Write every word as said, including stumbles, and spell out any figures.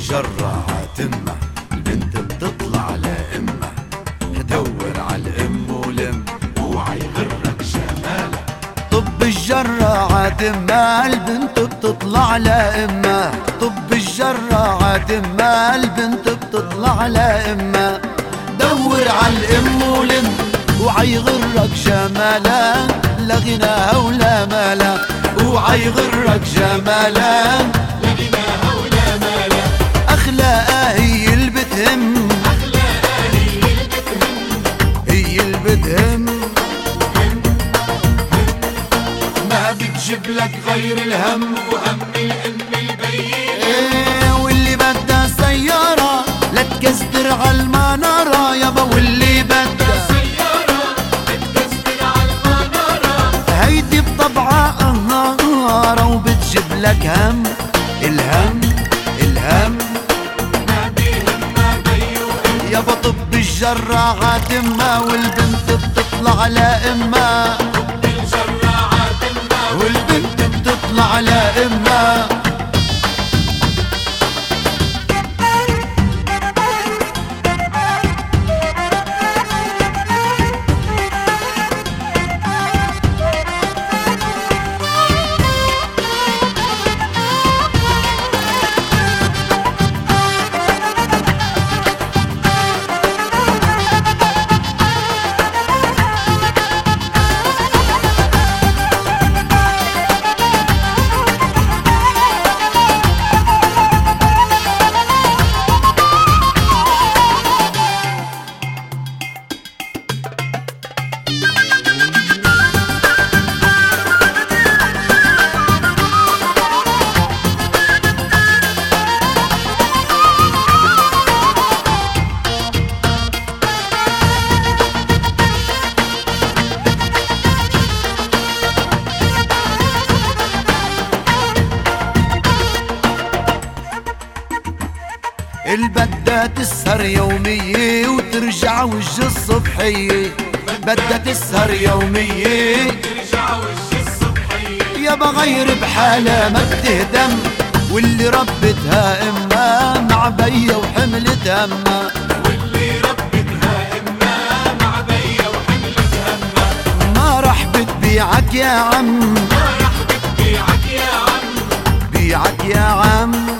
الجرة عاتمة البنت بتطلع لأمها، دور عالأم ولم اوعى يغرك جمالها. طب الجرة عاتمة البنت بتطلع لأمها، طب الجرة عاتمة البنت بتطلع لأمها، دور عالأم ولم اوعى يغرك جمالها، لا غناها ولا مالها، اوعى يغرك جمالها لا غناها ولا مالها. أخلاقها هي اللي بتهم، أخلاقها هي اللي بتهم، هي اللي بتهم، ما بتجيب لك غير الهم وهم الأم البين. ايه واللي بدها سيارة لا تكسر عالمنارة يابا، واللي بدها سيارة بتكسر عالمنارة، هيدي بطبعها قهارة وبتجيب لك هم، الهم الهم ما بيهم ما بي وأم. يابا. طب الجرة عاتمة والبنت بتطلع لأمها، الجرة عاتمة والبنت بتطلع لأمها. البدها تسهر يومية وترجع وجه الصبحية، بدها تسهر يومية ترجع وش الصبحية، يابا غير بحالها ما بتهتم، واللي ربتها امها مع بيا وحملت همها، واللي ربتها إمها مع بيا وحملت همها. ما رح بتبيعك يا عم، ما رح بتبيعك يا عم، بيعك يا عم